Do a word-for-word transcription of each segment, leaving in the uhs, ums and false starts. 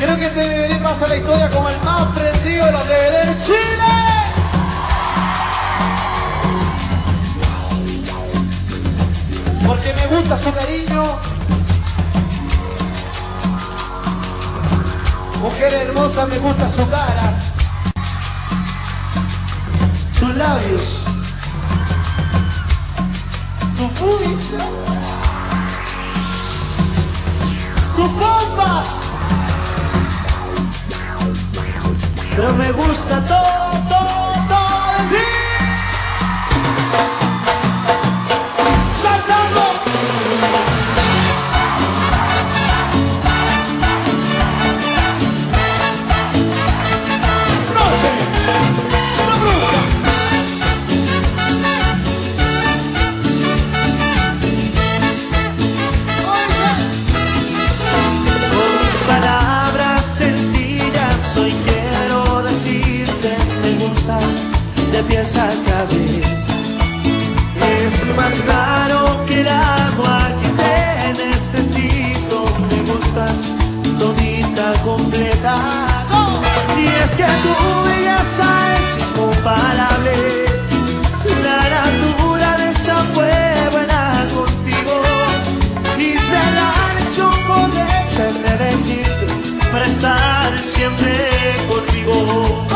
Creo que te debería pasar la historia como el más prendido de los deberes de Chile. Porque me gusta su cariño. Mujer hermosa, me gusta su cara. Tus labios. Tus pubis. Tus bombas. Pero me gusta todo, todo, todo de ti. Saltando. Noche, una bruja. Con palabras sencillas hoy quiero decirte me gustas de pies a cabeza. Es más claro que el agua que te necesito. Me gustas todita completa. Y es que tu belleza es incomparable. La naturaleza fue buena contigo. Hice la lección correcta en elegirte para estar siempre conmigo.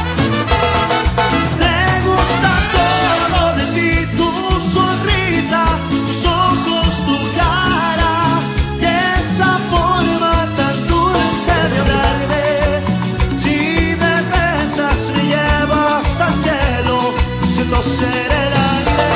Me gusta todo de ti, tu sonrisa, tus ojos, tu cara, y esa forma tan dulce de hablarme. Si me besas me llevas al cielo, siento ser el aire.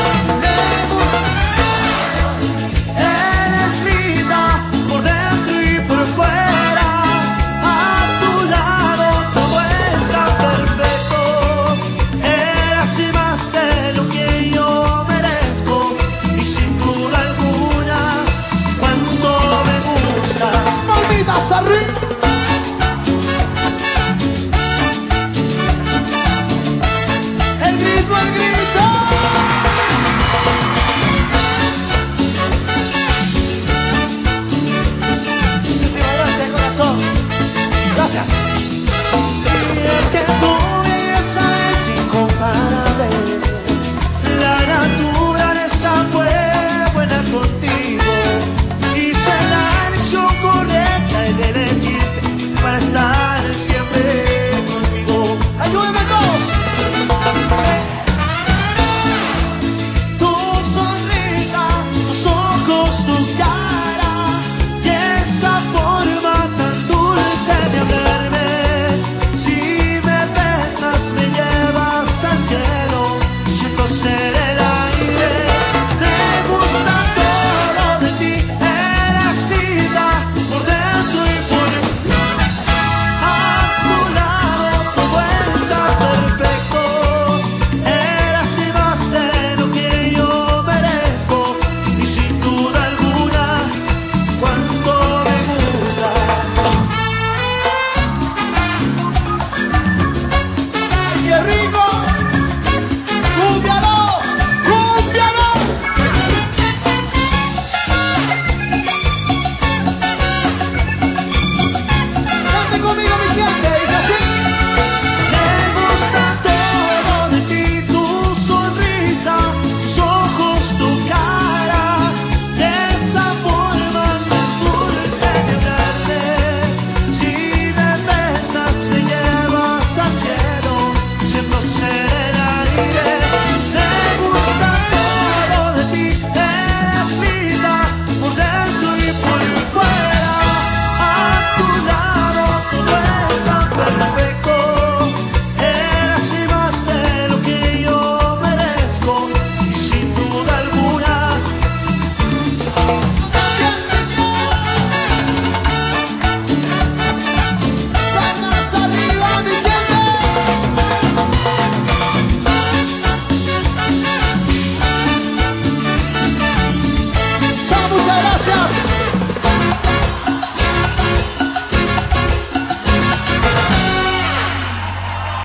Eres linda por dentro y por fuera. A tu lado todo está perfecto. Eres y más de lo que yo merezco. Y sin duda alguna, cuánto me gustas. Malditas arriba. El grito, el grito. Muchísimas gracias, corazón. Gracias.